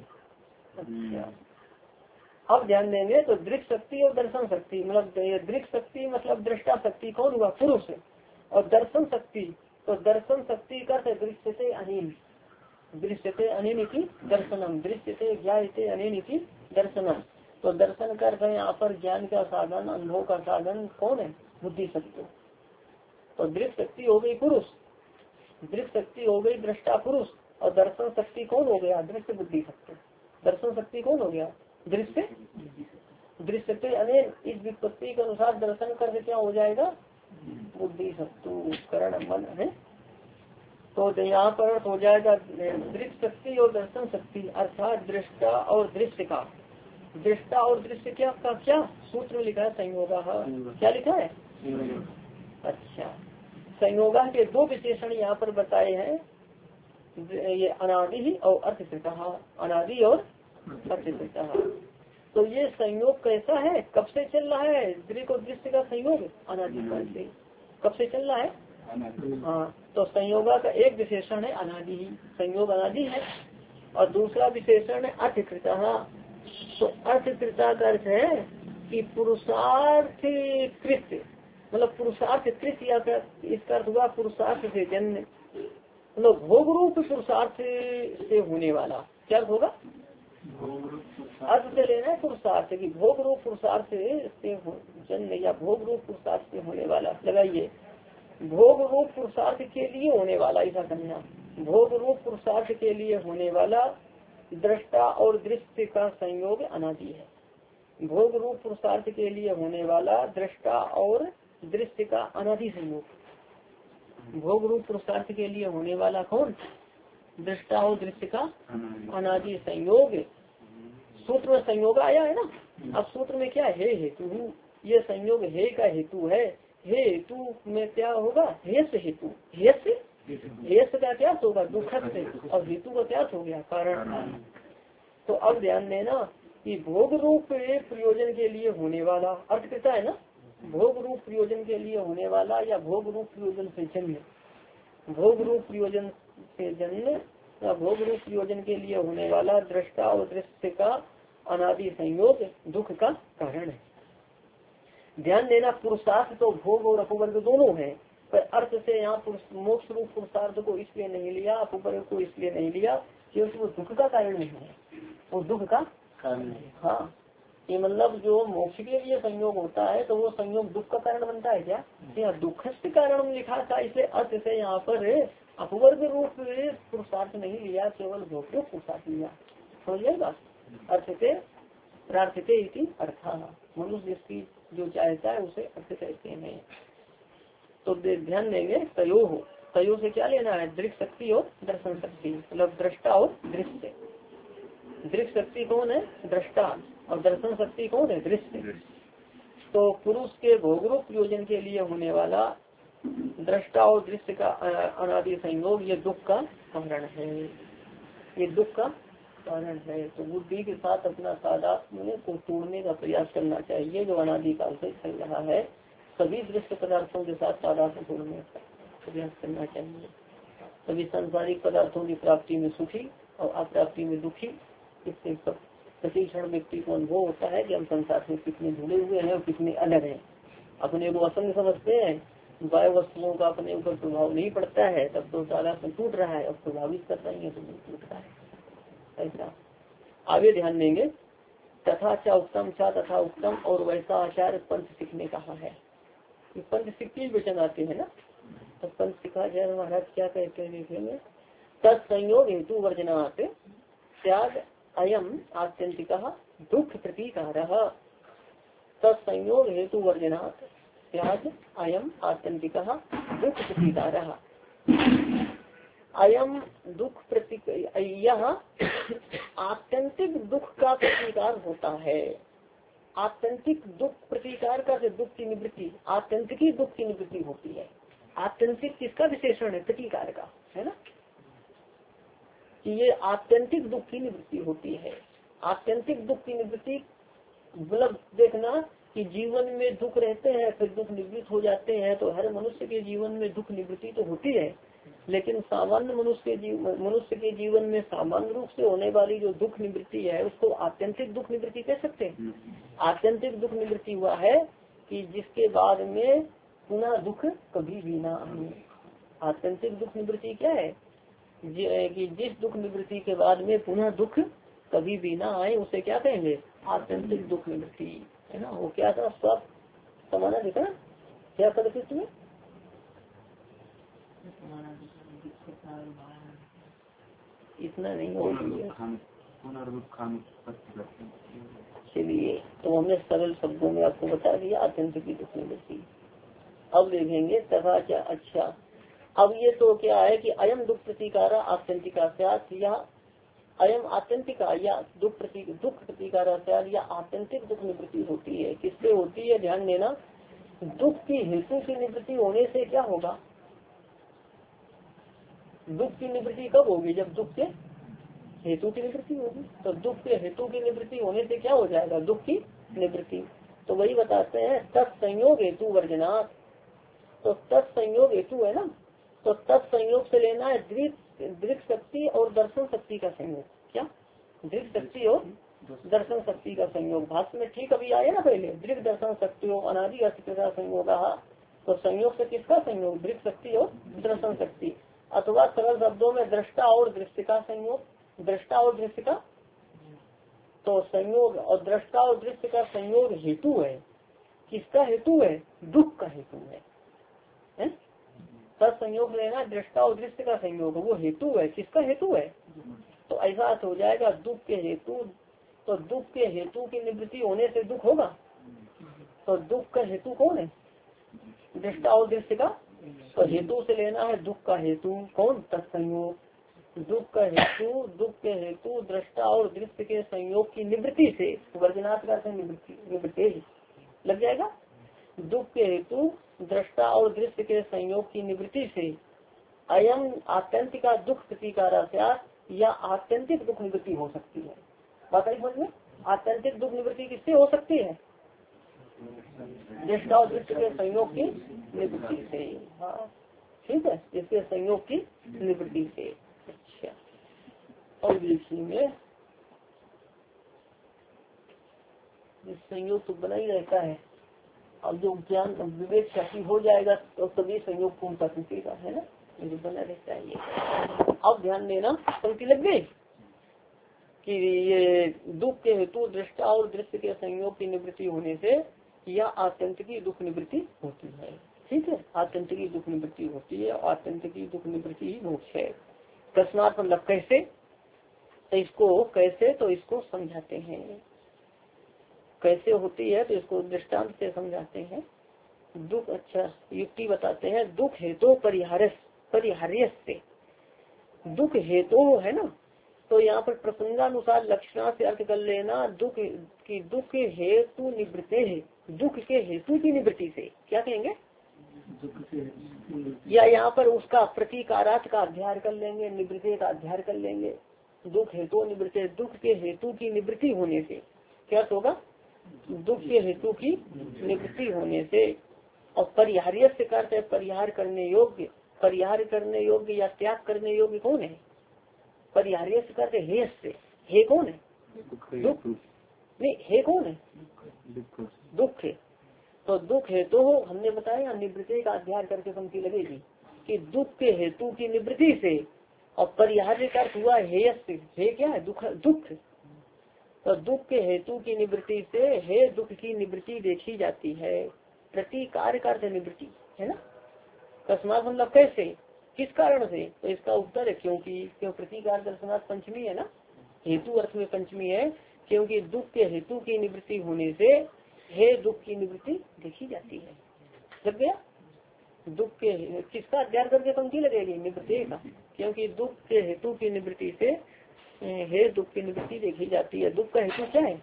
अच्छा, अब ध्यान देंगे तो दृक् शक्ति और दर्शन शक्ति, मतलब दृक् शक्ति मतलब दृष्टा शक्ति कौन हुआ, पुरुष, और दर्शन शक्ति, तो दर्शन शक्ति का दृश्यते अनिल, दृश्यते अनिनिति दर्शनम, दृश्यते ज्ञायते अनिनिति दर्शनम। तो दर्शन कर यहाँ पर ज्ञान का साधन, अनुभव का साधन कौन है, बुद्धि शक्ति। तो दृक् शक्ति हो गई पुरुष, दृक् शक्ति हो गई दृष्टा पुरुष, और दर्शन शक्ति कौन हो गया, दृश्य बुद्धि शक्ति। दर्शन शक्ति कौन हो गया, दृश्य, दृश्यते अनेक। इस विपत्ति के अनुसार दर्शन करके क्या हो जाएगा, बुद्धि सत्व करण मन है। तो यहाँ पर हो जाएगा दृश्य शक्ति और दर्शन शक्ति, अर्थात दृष्टा और दृश्य का, दृष्टा और दृश्य क्या का क्या सूत्र में लिखा है, संयोगा। क्या लिखा है, अच्छा, संयोगा के दो विशेषण यहाँ पर बताए हैं, ये अनादि और अर्थकृता, अनादि और अर्थकृता। तो ये संयोग कैसा है, कब से चल रहा है, दृश्य और दृश्य का संयोग अनादिकाल से, कब से चल रहा है। हाँ, तो संयोगा का एक विशेषण है अनादि, संयोग अनादि है, और दूसरा विशेषण है अर्थकृता। तो अर्थकृता का अर्थ है कि पुरुषार्थ कृत्य, मतलब पुरुषार्थ कृत्य, या इसका अर्थ हुआ पुरुषार्थ से जन्म, मतलब भोग रूप पुरुषार्थ से होने वाला। क्या अर्थ होगा, अर्थ से लेना है पुरुषार्थ की, भोग रूप पुरुषार्थ से जन्म या भोग रूप पुरुषार्थ से होने वाला। लगाइए, भोग रूप पुरुषार्थ के लिए होने वाला, ऐसा करना, भोग रूप पुरुषार्थ के लिए होने वाला दृष्टा और दृश्य का संयोग अनादि है। भोग रूप पुरुषार्थ के लिए होने वाला दृष्टा और दृश्य का अनादि संयोग। भोग रूप पुरुषार्थ के लिए होने वाला कौन, दृष्टा और दृश्य का अनादि संयोग। सूत्र में संयोग आया है ना। अब सूत्र में क्या है, हेतु, ये संयोग हे का हेतु है। हेतु में क्या होगा, हेस हेतु, हेस का क्या होगा, दुखद से, और हेतु का क्या हो गया, कारण। तो अब ध्यान देना, कि भोग रूप प्रयोजन के लिए होने वाला, अर्थ कहता है ना, भोग रूप प्रयोजन के लिए होने वाला या भोग रूप प्रयोजन से जन्य, भोग रूप प्रयोजन से जन्य या भोग रूप प्रयोजन के लिए होने वाला दृष्टा और दृश्य का अनादि संयोग दुख का कारण है। ध्यान देना, पुरुषार्थ तो भोग और अपवर्ग दोनों है, पर अर्थ से यहाँ मोक्ष रूप पुरुषार्थ को इसलिए नहीं लिया, अपवर्ग को इसलिए नहीं लिया क्योंकि वो दुख का कारण नहीं है, वो दुख का कारण है। हाँ, ये मतलब जो मोक्ष के लिए संयोग होता है तो वो संयोग दुख का कारण बनता है क्या? या दुख से कारण लिखा था, इसलिए अर्थ से यहाँ पर अपवर्ग रूप पुरुषार्थ नहीं लिया, केवल भोग रूप पुरुषार्थ लिया। समझिएगा, अर्थ से प्रार्थते इति अर्थाः, मनुष्य जिसकी जो चाहता है उसे अर्थ कहते हैं। तो ध्यान देंगे, तयो से क्या लेना है? दृक् शक्ति और दर्शन शक्ति, मतलब दृष्टा और दृश्य। दृक् शक्ति कौन है? दृष्टा, और दर्शन शक्ति कौन है? दृश्य। तो पुरुष के भोगरूप प्रयोजन के लिए होने वाला दृष्टा और दृश्य का अनादि संयोग ये दुख का कारण है, ये दुख का कारण है। तो बुद्धि के साथ अपना तादात्म्य को तोड़ने का प्रयास करना चाहिए, जो अनादिकाल से चल रहा है। सभी दृश्य पदार्थों के साथ तादात्म्य तोड़ने का प्रयास करना चाहिए। सभी सांसारिक पदार्थों की प्राप्ति में सुखी और अप्राप्ति में दुखी, इससे प्रति क्षण व्यक्ति को अनुभव होता है कि हम संसार में कितने जुड़े हुए हैं और कितने अलग हैं। अपने को असंग समझते हैं, बाह्य वस्तुओं का अपने ऊपर प्रभाव नहीं पड़ता है, तब तो तादात्म्य टूट रहा है, और प्रभावित कर रही है तो नहीं टूट रहा है। ऐसा आगे ध्यान देंगे। तथा चा उत्तम चा तथा उत्तम, और वैसा आचार्य पंथ सीखने कहा है। पंथ सिक्की वचन आते हैं ना, तो पंथ सिखा जाए महाराज क्या कहते हैं देखेंगे। तत्संयोग हेतु वर्जनात् त्याग अयम आत्यंतिक दुख प्रतीकारः। तत्संयोग हेतु वर्जनात् त्याग अयम आत्यंतिक दुख प्रतीकारः। अयम दुख प्रतीक, यह आत्यंतिक दुख का प्रतीकार होता है। आत्यंतिक दुख प्रतीकार का से दुख की निवृत्ति, आत्यंतिकी दुख की निवृत्ति होती है। आत्यंतिक किसका विशेषण है? प्रतीकार का, है ना, कि ये आत्यंतिक दुख की निवृत्ति होती है। आत्यंतिक दुख की निवृत्ति मतलब देखना कि जीवन में दुख रहते हैं फिर दुख निवृत्त हो जाते हैं, तो हर मनुष्य के जीवन में दुख निवृत्ति तो होती है, लेकिन सामान्य मनुष्य के जीवन में सामान्य रूप से होने वाली जो दुख निवृत्ति है उसको आत्यंतिक दुख निवृत्ति कह सकते हैं। आत्यंतिक दुख निवृत्ति हुआ है कि जिसके बाद में पुनः दुख कभी भी ना आए। आत्यंतिक दुख निवृत्ति क्या है? कि जिस दुख निवृत्ति के बाद में पुनः दुख कभी भी ना आए उसे क्या कहेंगे? आत्यंतिक दुख निवृत्ति, है ना। वो क्या था? सब समाना देखा ना, क्या करते तुम्हें इतना नहीं हो। चलिए, तो हमने सरल शब्दों में आपको बता दिया आत्यंतिक दुख निवृत्ति। अब देखेंगे तथा क्या। अच्छा, अब ये तो क्या है कि अयम दुख प्रतीकारा आत्यंतिका या अयम आत्यंतिका या दुख प्रतीकारा या आत्यंतिक दुख निवृत्ति होती है। किससे होती है? ध्यान देना, दुख की हेतु की निवृत्ति होने से क्या होगा? दुख की निवृत्ति कब होगी? जब दुख के हेतु की निवृत्ति होगी। तो दुख के हेतु की निवृत्ति होने से क्या हो जाएगा? दुख की निवृत्ति। तो वही बताते हैं तत्संयोग हेतु वर्जनात्। तो तत्संयोग हेतु है ना, तो तत्संयोग से लेना है दृक् शक्ति और दर्शन शक्ति का संयोग। क्या? दृक् शक्ति और दर्शन शक्ति का संयोग। भाष्य में ठीक अभी आए ना पहले, दृक् दर्शन शक्ति अनादि अस्तित्व का संयोग। तो संयोग से किसका संयोग? दृक् शक्ति और दर्शन शक्ति, अथवा सरल शब्दों में दृष्टा और दृश्य का संयोग। दृष्टा और दृश्य का तो संयोग, और दृष्टा और दृश्य का संयोग हेतु है। किसका हेतु है? दुख का हेतु है। संयोग लेना दृष्टा और दृश्य का संयोग, वो हेतु है। किसका हेतु है? तो ऐसा अर्थ हो जाएगा दुख के हेतु। तो दुख के हेतु की निवृत्ति होने से दुख होगा। तो दुख का हेतु कौन है? दृष्टा और दृश्य का। तो हेतु से लेना है दुख का हेतु कौन? तत्संयोग। दुख का हेतु, दुख के हेतु दृष्टा और दृश्य के संयोग की निवृत्ति से, वर्जनात् का निवृत्ति लग जाएगा। दुख के हेतु दृष्टा और दृश्य के संयोग की निवृत्ति से अयम आत्यंतिक दुख प्रतीकारा या आत्यंतिक दुख निवृत्ति हो सकती है। बात आई समझ में? आत्यंतिक दुख निवृत्ति किससे हो सकती है? दृष्टा और दृष्टि के संयोग की निवृत्ति से। हाँ ठीक है, इसके संयोग की निवृत्ति से। अच्छा, और देखिए संयोग तो बना ही रहता है, और जो ज्ञान विवेक शक्ति हो जाएगा तो तभी संयोग पूर्णता टूटेगा, है ना, ये बना रहता है ये। अब ध्यान देना, पंक्ति लग गई कि ये दुख के हेतु दृष्टा और दृश्य के संयोग की निवृत्ति होने से या आत्यंतिकी दुख निवृत्ति होती है। ठीक है, आत्यंतिकी दुख निवृत्ति होती है, आत्यंतिकी दुख निवृत्ति ही मोक्ष है। प्रश्नार्थ मतलब कैसे, तो इसको कैसे, तो इसको समझाते हैं कैसे होती है, तो इसको दृष्टांत से समझाते हैं। दुख, अच्छा युक्ति बताते हैं। दुख हेतु परिहार्य से, दुख हेतु है ना, तो यहाँ पर प्रसंगानुसार लक्षणा से अर्थ कर लेना। दुख की दुख हेतु निवृत्ति है, दुख के हेतु की निवृत्ति से क्या कहेंगे, या यहाँ पर उसका प्रतीकारार्थ का अध्ययन कर लेंगे, निवृत्ति का अध्ययन कर लेंगे। दुख हेतु निवृत्ति, दुख के हेतु की निवृत्ति होने से क्या होगा, दुख के हेतु की निवृत्ति होने से। और परिहार्य से करते हैं परिहार करने योग्य, परिहार करने योग्य या त्याग करने योग्य कौन है, परिहार्य से करते हे से, हे कौन है, दुख नहीं, हे कौन है, दुख है। तो दुख हेतु तो हमने बताया निवृत्ति का अध्ययन करके पंक्ति लगेगी कि दुख के हेतु की निवृत्ति से, और परिहार्य का अर्थ हुआ हेय से, हे क्या है, दुख, दुख। तो दुख के हेतु की निवृत्ति से हे दुख की निवृत्ति देखी जाती है। प्रतिकार का अर्थ निवृत्ति है ना, तस्मात् मतलब कैसे, किस कारण से, तो इसका उत्तर है क्यों प्रतिकार दर्शनात् पंचमी है ना, हेतु अर्थ में पंचमी है, क्योंकि दुख के हेतु की निवृत्ति होने से हे दुख की निवृत्ति देखी जाती है। लग गया, दुख के किसका अध्ययन करके पंक्ति लगेगी, निवृत्ति का, क्योंकि दुख के हेतु की निवृत्ति से हे दुख की निवृत्ति देखी जाती है। दुख का हेतु क्या है,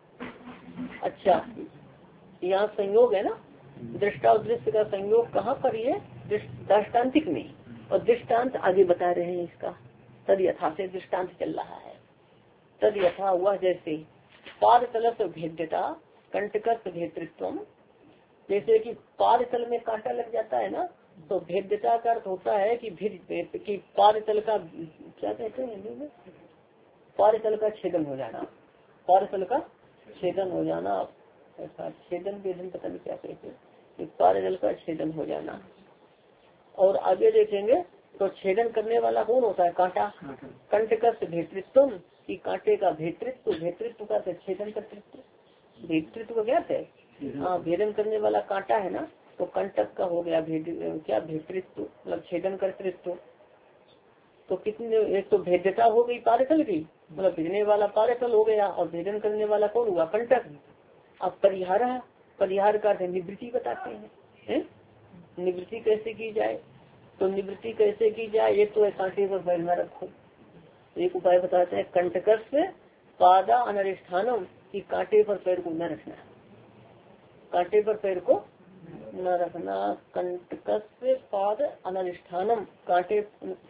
अच्छा यहाँ संयोग है ना, दृष्टा और दृश्य का संयोग कहाँ पर ये दृष्टांतिक में, और दृष्टांत आगे बता रहे हैं इसका। तद यथा से दृष्टांत चल रहा है, तद यथा हुआ जैसे पाद तल से भेद्यता कंटकस्थ भेतृत्व, जैसे कि पाद तल में कांटा लग जाता है ना, तो भेद्यता का अर्थ होता है कि पाद तल का क्या कहते हैं हिंदी में, पाद तल का छेदन हो जाना, पाद तल का छेदन हो जाना, ऐसा छेदन वेदन पता नहीं क्या कहते हैं, पाद तल का छेदन हो जाना। और आगे देखेंगे तो छेदन करने वाला कौन होता है, कांटा। कंटकस्थ भेतृत्व की कांटे का भेतृत्व, भेतृत्व का छेदन कर्तृत्व, भेतृत्व का क्या है, हाँ भेदन करने वाला कांटा है ना, तो कंटक का हो गया क्या भेतृत्व मतलब छेदन कर्तृत्व। तो कितने, एक तो भेद्यता हो गई पार्सल की, मतलब भेजने वाला पार्सल हो गया, और भेदन करने वाला कौन हुआ, कंटक। अब परिहार का निवृत्ति बताते हैं, निवृत्ति कैसे की जाए, तो निवृत्ति कैसे की जाए, ये तो कांटे पर पैर न रखो। एक उपाय बताते हैं, कंटकस्थ पादा अनरिष्ठानम, की कांटे पर पैर को न रखना, कांटे पर पैर को न रखना। कंटकस्थ पाद अनरिष्ठानम, कांटे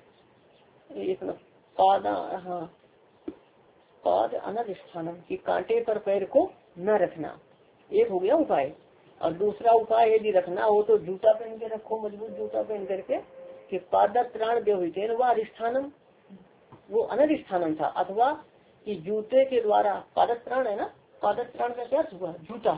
पादा, हाँ पाद अनरिष्ठानम, की कांटे पर पैर को न रखना, एक हो गया उपाय। और दूसरा उपाय यदि रखना हो तो जूता पहन के रखो, मजबूत जूता पहन करके, कि पादत्राण व्यवहितेन व अधिष्ठानम, वो अनधिष्ठानम था, अथवा कि जूते के द्वारा, पादत्राण है ना, पादत्राण का क्या हुआ, जूता,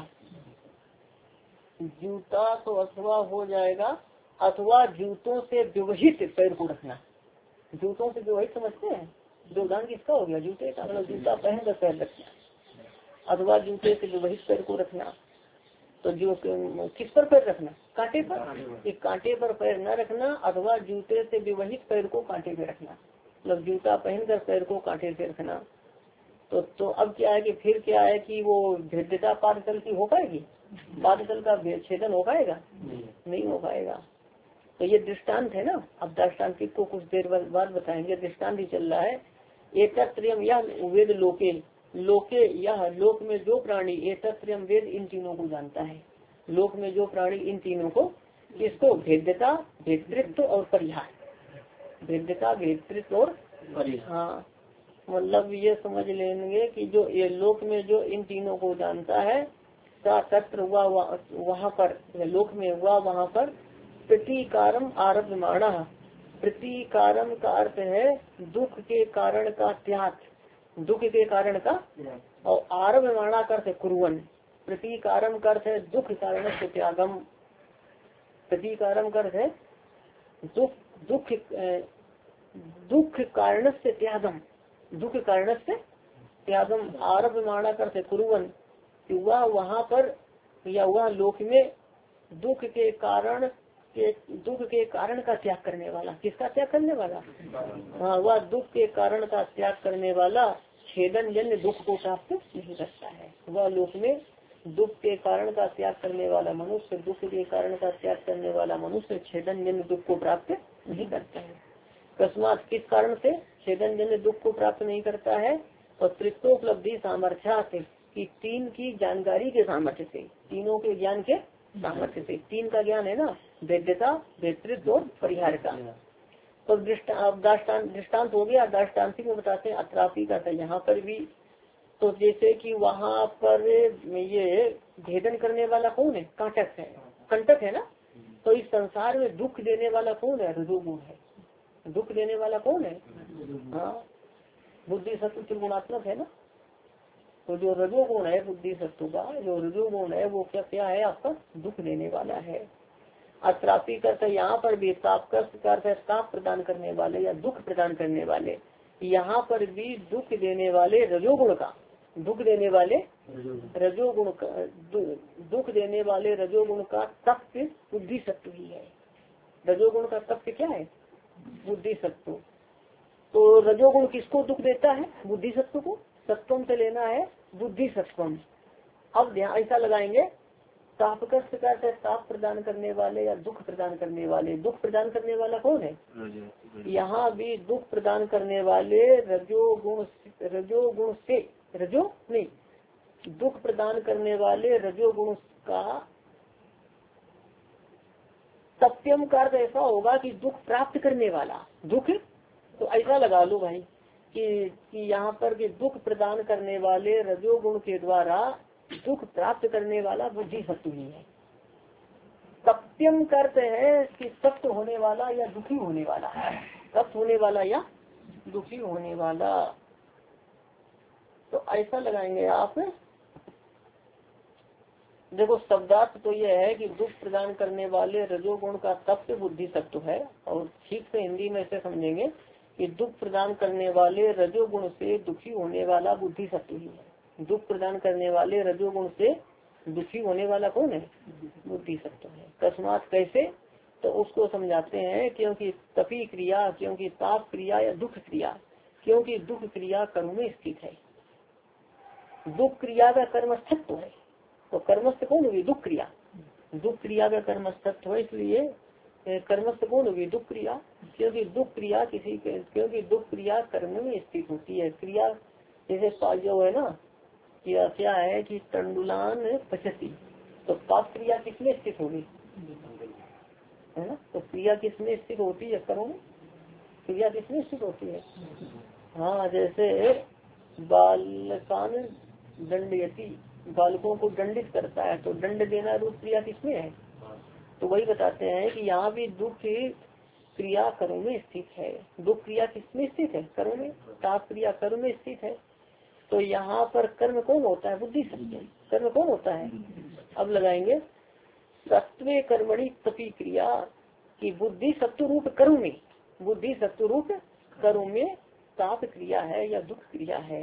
जूता तो अथवा हो जाएगा, अथवा जूतों से विवहित पैर को रखना। जूतों से विवहित समझते हैं, जो उदाहरण किसका हो गया, जूते का, मतलब जूता पहन कर पैर रखना, अथवा जूते से विवहित पैर को रखना। तो जो किस पर पैर रखना, कांटे पर, एक कांटे पर पैर न रखना, अथवा जूते से विवहित पैर को कांटे पे रखना, मतलब जूता पहनकर पैर को कांटे से रखना। तो अब क्या है कि फिर क्या है कि वो भेद्यता पादतल की हो पाएगी, पादतल का छेदन हो पाएगा, नहीं हो पाएगा। तो ये दृष्टांत है ना, अब दृष्टांतिक को कुछ देर बाद बताएंगे, दृष्टांत ही चल रहा है। एकत्रियम यह वेद लोके, लोके यह लोक में जो प्राणी, एकत्रियम वेद इन तीनों को जानता है, लोक में जो प्राणी इन तीनों को, किसको, भेद्यता भेतृत्व और परिहार, भेद्यता भेतृत्व और परिहार, मतलब ये समझ लेंगे कि जो ये लोक में जो इन तीनों को जानता है, सा तत्र हुआ वहाँ पर, लोक में हुआ वहाँ पर प्रतिकारम आरभ्यमाणः। प्रतिकारम का अर्थ है दुख के कारण का त्याग, दुख के कारण का, और आरभ्यमाणा का अर्थ है कुर्वन्। प्रतिकारम का अर्थ है दुख कारण से त्यागम, प्रतिकारम का अर्थ है दुख दुख कारण से त्यागम, दुख कारण से त्यागम। आरभ्यमाणा का अर्थ है कुर्वन्, वह वहाँ पर या वह लोक में दुख के कारण का त्याग करने वाला, किसका त्याग करने वाला? हाँ, वह दुख के कारण का त्याग करने वाला छेदन जन्य दुख को प्राप्त नहीं करता है। वह लोक में दुख के कारण का त्याग करने वाला मनुष्य, दुख के कारण का त्याग करने वाला मनुष्य छेदन जन्य दुख को प्राप्त नहीं करता है। अकस्मात किस कारण से छेदन जन्य दुख को प्राप्त नहीं करता है? और तृप्तोपलब्धि सामर्थ्य कि तीन की जानकारी के सामर्थ्य से, तीनों के ज्ञान के सामर्थ्य से, तीन का ज्ञान है ना, वेद्यता, वेतृत्व और परिहार का। तो दृष्टांत हो गया। दृष्टांति में बताते हैं अत्रापि का था यहाँ पर भी। तो जैसे कि वहाँ पर ये भेदन करने वाला कौन है? कांटक है, कंटक है ना। तो इस संसार में दुख देने वाला कौन है? रजोगुण है। दुख देने वाला कौन है? हाँ, बुद्धि सत्व त्रिगुणात्मक है ना। तो जो रजोगुण है बुद्धि सत्व का, जो रजोगुण है वो क्या है? आपका दुख देने वाला है। अत्रापि करते यहाँ पर भी ताप करते ताप प्रदान करने वाले या दुख प्रदान करने वाले, यहाँ पर भी दुख देने वाले रजोगुण का, दुख देने वाले रजोगुण का, दुख देने वाले रजोगुण का तप्त बुद्धि सत्व ही है। रजोगुण का तप्त क्या है? बुद्धि सत्व। तो रजोगुण किसको दुख देता है? बुद्धि सत्व को। सत्वम से लेना है बुद्धि सत्वम। अब ध्यान ऐसा लगाएंगे, तापकस्त का ताप प्रदान करने वाले या दुख प्रदान करने वाले। दुख प्रदान करने वाला कौन है? यहाँ भी दुख प्रदान करने वाले रजोगुण से, रजो नहीं, दुख प्रदान करने वाले रजोगुण का सत्यम का अर्थ ऐसा होगा कि दुख प्राप्त करने वाला, दुख। तो ऐसा लगा लो भाई कि यहाँ पर कि दुख प्रदान करने वाले रजोगुण के द्वारा दुख प्राप्त करने वाला बुद्धि सत्व ही है। सत्यम करते है कि सत्य होने वाला या दुखी होने वाला, सत्य होने वाला या दुखी होने वाला। तो ऐसा लगाएंगे आप। देखो शब्दार्थ तो यह है कि दुख प्रदान करने वाले रजोगुण का तत्व बुद्धि सत्व है। और ठीक से हिंदी में ऐसे समझेंगे कि दुख प्रदान करने वाले रजोगुण से दुखी होने वाला बुद्धि सत्व ही है। दुख प्रदान करने वाले रजोगुण से दुखी होने वाला कौन है? बुद्धि सत्व है। अकस्मात कैसे? तो उसको समझाते हैं, क्योंकि तपी क्रिया, क्योंकि ताप क्रिया या दुख क्रिया, क्योंकि दुख क्रिया कर्म में स्थित है। दुख क्रिया का कर्मस्थत्व है। तो कर्मस्थ कौन होगी? दुख क्रिया। दुख क्रिया का कर्मस्थत्व है, इसलिए कर्मस्थ कौन होगी? दुख क्रिया। क्योंकि दुख क्रिया क्योंकि दुख क्रिया कर्म में स्थित होती है। क्रिया जैसे जो है ना, क्या है कि तंडुलान पचती, तो पाप क्रिया किसमें स्थित होगी? है ना। तो क्रिया किसमें स्थित होती है? कर्म में। क्रिया किसमें स्थित होती है? हाँ, जैसे बालकान दंडयति, बालकों को दंडित करता है, तो दंड देना रूप क्रिया किसमें है? तो वही बताते हैं कि यहाँ भी दुख क्रिया कर्म में स्थित है। दुख क्रिया किसमें स्थित है? कर्म में। ताप क्रिया कर्म में स्थित है। तो यहाँ पर कर्म कौन होता है? बुद्धि सत्व। कर्म कौन होता है? अब लगाएंगे सत्वे कर्मणि तपी क्रिया की बुद्धि सत्व रूप कर्म में, बुद्धि सत्व रूप कर्म में ताप क्रिया है या दुख क्रिया है?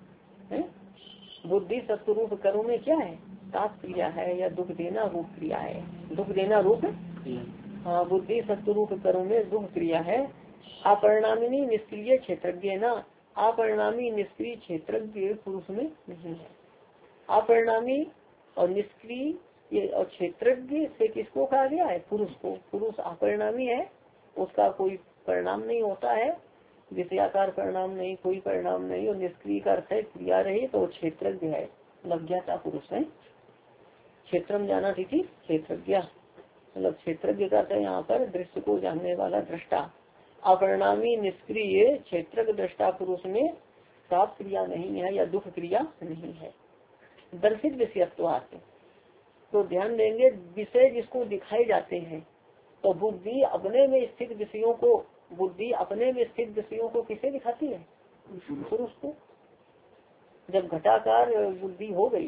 बुद्धि सत्व रूप कर्म में क्या है? ताप क्रिया है या दुख देना रूप क्रिया है? दुख देना रूप, हाँ, बुद्धि सत्व रूप कर्म में दुख क्रिया है। अपरिणामिनी निष्क्रिय क्षेत्रज्ञ ना, अपरिणामी निष्क्रिय क्षेत्रज्ञ पुरुष में नहीं है। अपरिणामी और निष्क्रिय और क्षेत्रज्ञ से किसको कहा गया है? पुरुष को। पुरुष अपरिणामी है, उसका कोई परिणाम नहीं होता है, विषयाकार परिणाम नहीं, कोई परिणाम नहीं। और निष्क्रिय का अर्थ है क्रिया रही, तो क्षेत्रज्ञ है, लज्ञाता पुरुष है। क्षेत्रम जाना थी क्षेत्रज्ञ, मतलब क्षेत्रज्ञ का अर्थ है यहाँ पर दृश्य को जानने वाला दृष्टा। अपरिणामी निष्क्रिय क्षेत्रज्ञ दृष्टा पुरुष में ताप क्रिया नहीं है या दुख क्रिया नहीं है। दर्शित विषयत्वात्, तो ध्यान देंगे विषय जिसको दिखाए जाते हैं, तो बुद्धि अपने में स्थित विषयों को, बुद्धि अपने में स्थित विषयों को किसे दिखाती है? पुरुष को। जब घटाकार बुद्धि हो गई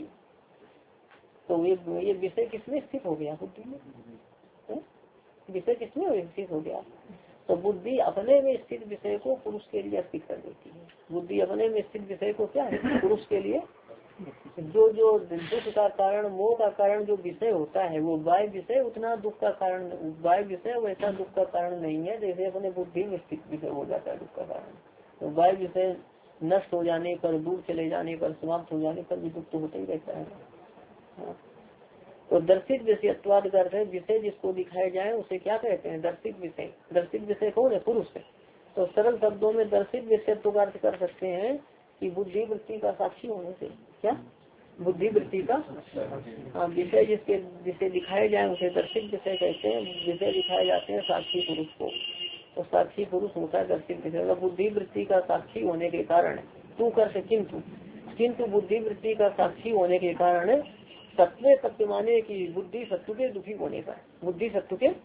तो ये विषय किसमें स्थित हो गया? बुद्धि में। विषय किसमें स्थित हो गया? तो बुद्धि अपने में स्थित विषय को पुरुष के लिए स्थित कर देती है। बुद्धि अपने में स्थित विषय को क्या है? पुरुष के लिए। जो दुख का कारण, मोह का कारण जो विषय होता है वो बाह्य विषय उतना दुख का कारण, बाह्य विषय वैसा दुख का कारण नहीं है जैसे अपने बुद्धि में स्थित विषय हो जाता है दुख का कारण। तो बाह्य विषय नष्ट हो जाने पर, दूर चले जाने पर, समाप्त हो जाने पर भी दुख तो होता ही रहता है। हाँ। तो दर्शित विषयत्वाद का अर्थ है विषय जिसको दिखाए जाए उसे क्या कहते हैं? दर्शित विषय। दर्शित विषय कौन है? पुरुष है। तो सरल शब्दों में दर्शित विषयत्व का अर्थ कर सकते हैं कि बुद्धि वृत्ति का साक्षी होने से। क्या? बुद्धि वृत्ति का विषय जिसे दिखाए जाए उसे दर्शित विषय कहते हैं। विषय दिखाए जाते हैं साक्षी पुरुष को, तो साक्षी पुरुष होता है दर्शित विषय। बुद्धि वृत्ति का साक्षी होने के कारण तू कर किंतु बुद्धि वृत्ति का साक्षी होने के कारण सत्व सत्य माने की बुद्धि सत्व के दुखी होने पर, बुद्धि सत्व के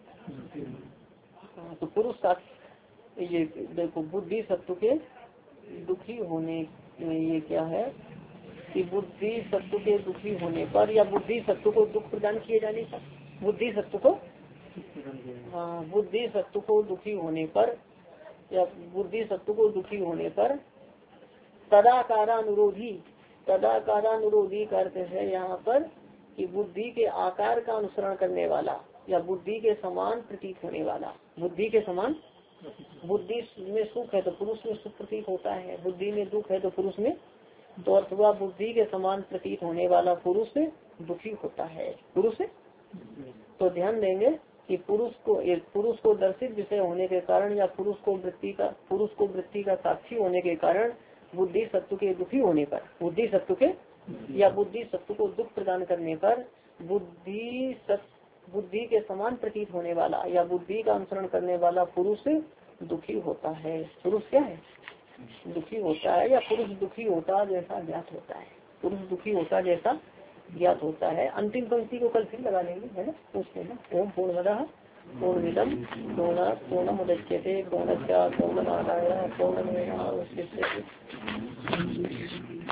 तो पुरुष साक्षी, ये देखो बुद्धि सत्व के दुखी होने, ये क्या है कि बुद्धि सत्व के दुखी होने पर या बुद्धि सत्व को दुख प्रदान किए जाने पर, बुद्धि सत्व को बुद्धि सत्व को दुखी होने पर या बुद्धि सत्व को दुखी होने पर तदाकारानुरोधी, तदाकारानुरोधी का अर्थ है यहाँ पर कि बुद्धि के आकार का अनुसरण करने वाला या बुद्धि के समान प्रतीत होने वाला। बुद्धि के समान, बुद्धि में सुख है तो पुरुष में सुख प्रतीत होता है, बुद्धि में दुख है तो पुरुष में, तो अथवा बुद्धि के समान प्रतीत होने वाला पुरुष से दुखी होता है। पुरुष से तो ध्यान देंगे कि पुरुष को दर्शित विषय होने के कारण या पुरुष को वृत्ति का साक्षी होने के कारण बुद्धि सत्व के दुखी होने पर, बुद्धि सत्व के या बुद्धि सत्व को दुख प्रदान करने पर बुद्धि के समान प्रतीत होने वाला या बुद्धि का अनुसरण करने वाला पुरुष दुखी होता है। पुरुष क्या है? दुखी होता है या पुरुष दुखी होता जैसा ज्ञात होता है। पुरुष दुखी होता जैसा ज्ञात होता है। अंतिम पंक्ति को कल फिर लगा लेंगे, है ना? पूछते हैं ओम पूर्णमदः पूर्णमिदं पूर्णात् पूर्णमुदच्यते पूर्णस्य पूर्णमादाय पूर्णमेवावशिष्यते।